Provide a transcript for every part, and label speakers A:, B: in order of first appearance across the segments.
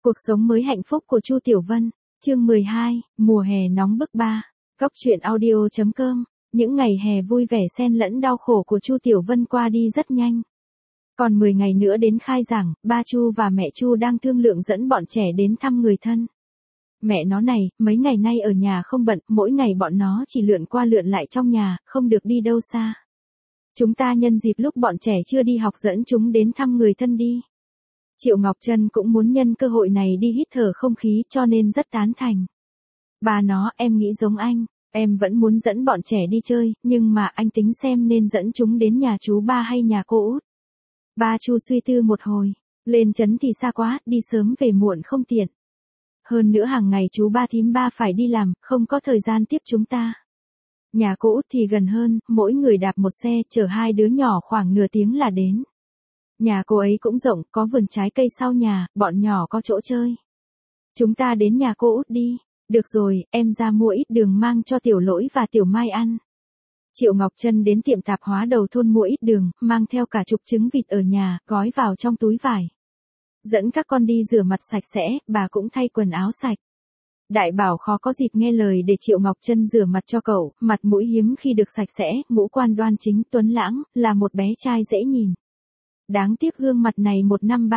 A: Cuộc sống mới hạnh phúc của Chu Tiểu Vân, chương 12, mùa hè nóng bức 3. Góc truyện audio.com. Những ngày hè vui vẻ xen lẫn đau khổ của Chu Tiểu Vân qua đi rất nhanh. Còn 10 ngày nữa đến khai giảng, ba Chu và mẹ Chu đang thương lượng dẫn bọn trẻ đến thăm người thân. Mẹ nó này, mấy ngày nay ở nhà không bận, mỗi ngày bọn nó chỉ lượn qua lượn lại trong nhà, không được đi đâu xa. Chúng ta nhân dịp lúc bọn trẻ chưa đi học dẫn chúng đến thăm người thân đi. Triệu Ngọc Trân cũng muốn nhân cơ hội này đi hít thở không khí cho nên rất tán thành. Bà nó, em nghĩ giống anh, em vẫn muốn dẫn bọn trẻ đi chơi, nhưng mà anh tính xem nên dẫn chúng đến nhà chú ba hay nhà cô út. Ba Chu suy tư một hồi, lên trấn thì xa quá, đi sớm về muộn không tiện. Hơn nữa hàng ngày chú ba thím ba phải đi làm, không có thời gian tiếp chúng ta. Nhà cô út thì gần hơn, mỗi người đạp một xe, chở hai đứa nhỏ khoảng nửa tiếng là đến. Nhà cô ấy cũng rộng, có vườn trái cây sau nhà, bọn nhỏ có chỗ chơi. Chúng ta đến nhà cô út đi. Được rồi, em ra mua ít đường mang cho Tiểu Lỗi và Tiểu Mai ăn. Triệu Ngọc Trân đến tiệm tạp hóa đầu thôn mua ít đường, mang theo cả chục trứng vịt ở nhà, gói vào trong túi vải. Dẫn các con đi rửa mặt sạch sẽ, bà cũng thay quần áo sạch. Đại Bảo khó có dịp nghe lời để Triệu Ngọc Trân rửa mặt cho cậu, mặt mũi hiếm khi được sạch sẽ, ngũ quan đoan chính tuấn lãng, là một bé trai dễ nhìn. Đáng tiếc gương mặt này một năm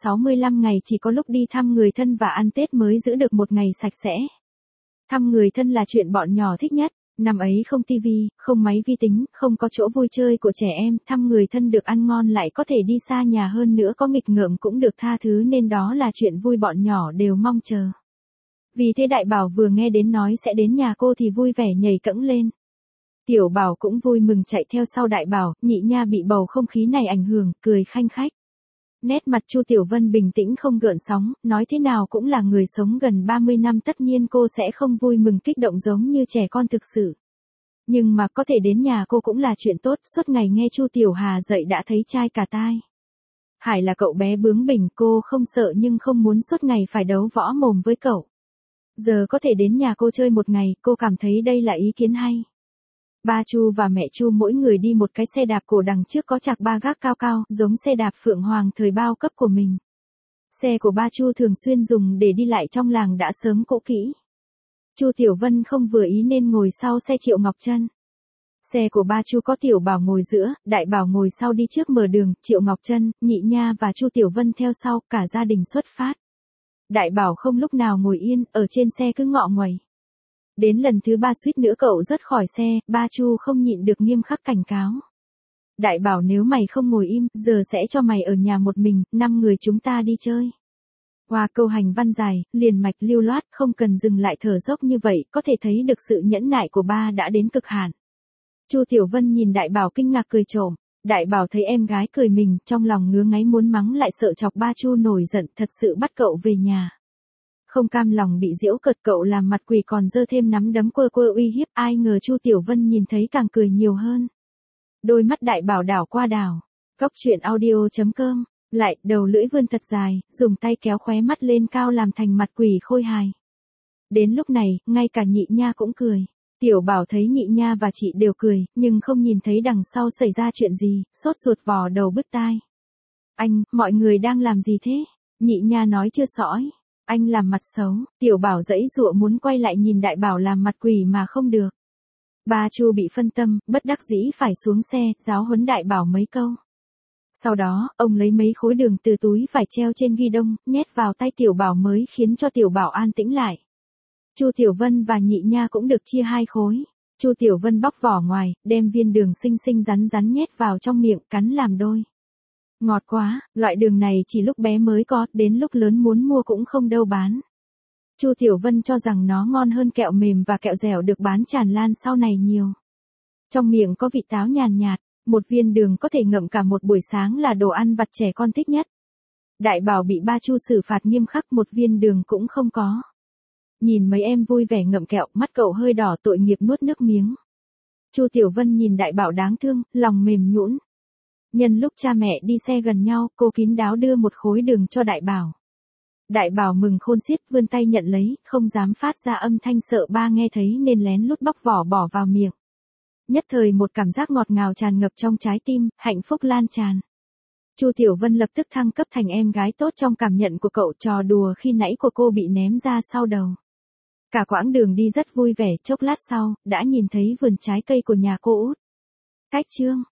A: 365 ngày chỉ có lúc đi thăm người thân và ăn Tết mới giữ được một ngày sạch sẽ. Thăm người thân là chuyện bọn nhỏ thích nhất, năm ấy không tivi, không máy vi tính, không có chỗ vui chơi của trẻ em, thăm người thân được ăn ngon lại có thể đi xa nhà hơn nữa có nghịch ngợm cũng được tha thứ nên đó là chuyện vui bọn nhỏ đều mong chờ. Vì thế Đại Bảo vừa nghe đến nói sẽ đến nhà cô thì vui vẻ nhảy cẫng lên. Tiểu Bảo cũng vui mừng chạy theo sau Đại Bảo, Nhị Nha bị bầu không khí này ảnh hưởng, cười khanh khách. Nét mặt Chu Tiểu Vân bình tĩnh không gợn sóng, nói thế nào cũng là người sống gần 30 năm tất nhiên cô sẽ không vui mừng kích động giống như trẻ con thực sự. Nhưng mà có thể đến nhà cô cũng là chuyện tốt, suốt ngày nghe Chu Tiểu Hà dạy đã thấy chai cả tai. Hải là cậu bé bướng bỉnh, cô không sợ nhưng không muốn suốt ngày phải đấu võ mồm với cậu. Giờ có thể đến nhà cô chơi một ngày, cô cảm thấy đây là ý kiến hay. Ba Chu và mẹ Chu mỗi người đi một cái xe đạp cổ đằng trước có chạc ba gác cao cao, giống xe đạp Phượng Hoàng thời bao cấp của mình. Xe của ba Chu thường xuyên dùng để đi lại trong làng đã sớm cũ kỹ. Chu Tiểu Vân không vừa ý nên ngồi sau xe Triệu Ngọc Trân. Xe của ba Chu có Tiểu Bảo ngồi giữa, Đại Bảo ngồi sau đi trước mở đường, Triệu Ngọc Trân, Nhị Nha và Chu Tiểu Vân theo sau, cả gia đình xuất phát. Đại Bảo không lúc nào ngồi yên, ở trên xe cứ ngọ nguậy. Đến lần thứ 3 suýt nữa cậu rớt khỏi xe, ba Chu không nhịn được nghiêm khắc cảnh cáo. Đại Bảo nếu mày không ngồi im, giờ sẽ cho mày ở nhà một mình, 5 người chúng ta đi chơi. Qua câu hành văn dài, liền mạch lưu loát, không cần dừng lại thở dốc như vậy, có thể thấy được sự nhẫn nại của ba đã đến cực hạn. Chu Tiểu Vân nhìn Đại Bảo kinh ngạc cười trộm. Đại Bảo thấy em gái cười mình, trong lòng ngứa ngáy muốn mắng lại sợ chọc ba Chu nổi giận, thật sự bắt cậu về nhà. Không cam lòng bị giễu cợt cậu làm mặt quỷ còn giơ thêm nắm đấm quơ quơ uy hiếp, ai ngờ Chu Tiểu Vân nhìn thấy càng cười nhiều hơn. Đôi mắt Đại Bảo đảo qua đảo. Góc truyện audio.com. Lại, đầu lưỡi vươn thật dài, dùng tay kéo khóe mắt lên cao làm thành mặt quỷ khôi hài. Đến lúc này, ngay cả Nhị Nha cũng cười. Tiểu Bảo thấy Nhị Nha và chị đều cười, nhưng không nhìn thấy đằng sau xảy ra chuyện gì, sốt ruột vò đầu bứt tai. Anh, mọi người đang làm gì thế? Nhị Nha nói chưa sõi. Anh làm mặt xấu, Tiểu Bảo giãy giụa muốn quay lại nhìn Đại Bảo làm mặt quỷ mà không được. Ba Chu bị phân tâm, bất đắc dĩ phải xuống xe, giáo huấn Đại Bảo mấy câu. Sau đó, ông lấy mấy khối đường từ túi vải treo trên ghi đông, nhét vào tay Tiểu Bảo mới khiến cho Tiểu Bảo an tĩnh lại. Chu Tiểu Vân và Nhị Nha cũng được chia 2 khối. Chu Tiểu Vân bóc vỏ ngoài, đem viên đường xinh xinh rắn rắn nhét vào trong miệng, cắn làm đôi. Ngọt quá, loại đường này chỉ lúc bé mới có, đến lúc lớn muốn mua cũng không đâu bán. Chu Tiểu Vân cho rằng nó ngon hơn kẹo mềm và kẹo dẻo được bán tràn lan sau này nhiều. Trong miệng có vị táo nhàn nhạt, một viên đường có thể ngậm cả một buổi sáng là đồ ăn vặt trẻ con thích nhất. Đại Bảo bị ba Chu xử phạt nghiêm khắc, một viên đường cũng không có. Nhìn mấy em vui vẻ ngậm kẹo, mắt cậu hơi đỏ tội nghiệp nuốt nước miếng. Chu Tiểu Vân nhìn Đại Bảo đáng thương, lòng mềm nhũn. Nhân lúc cha mẹ đi xe gần nhau, cô kín đáo đưa một khối đường cho Đại Bảo. Đại Bảo mừng khôn xiết vươn tay nhận lấy, không dám phát ra âm thanh sợ ba nghe thấy nên lén lút bóc vỏ bỏ vào miệng. Nhất thời một cảm giác ngọt ngào tràn ngập trong trái tim, hạnh phúc lan tràn. Chu Tiểu Vân lập tức thăng cấp thành em gái tốt trong cảm nhận của cậu, trò đùa khi nãy của cô bị ném ra sau đầu. Cả quãng đường đi rất vui vẻ, chốc lát sau, đã nhìn thấy vườn trái cây của nhà cô út. Cách chương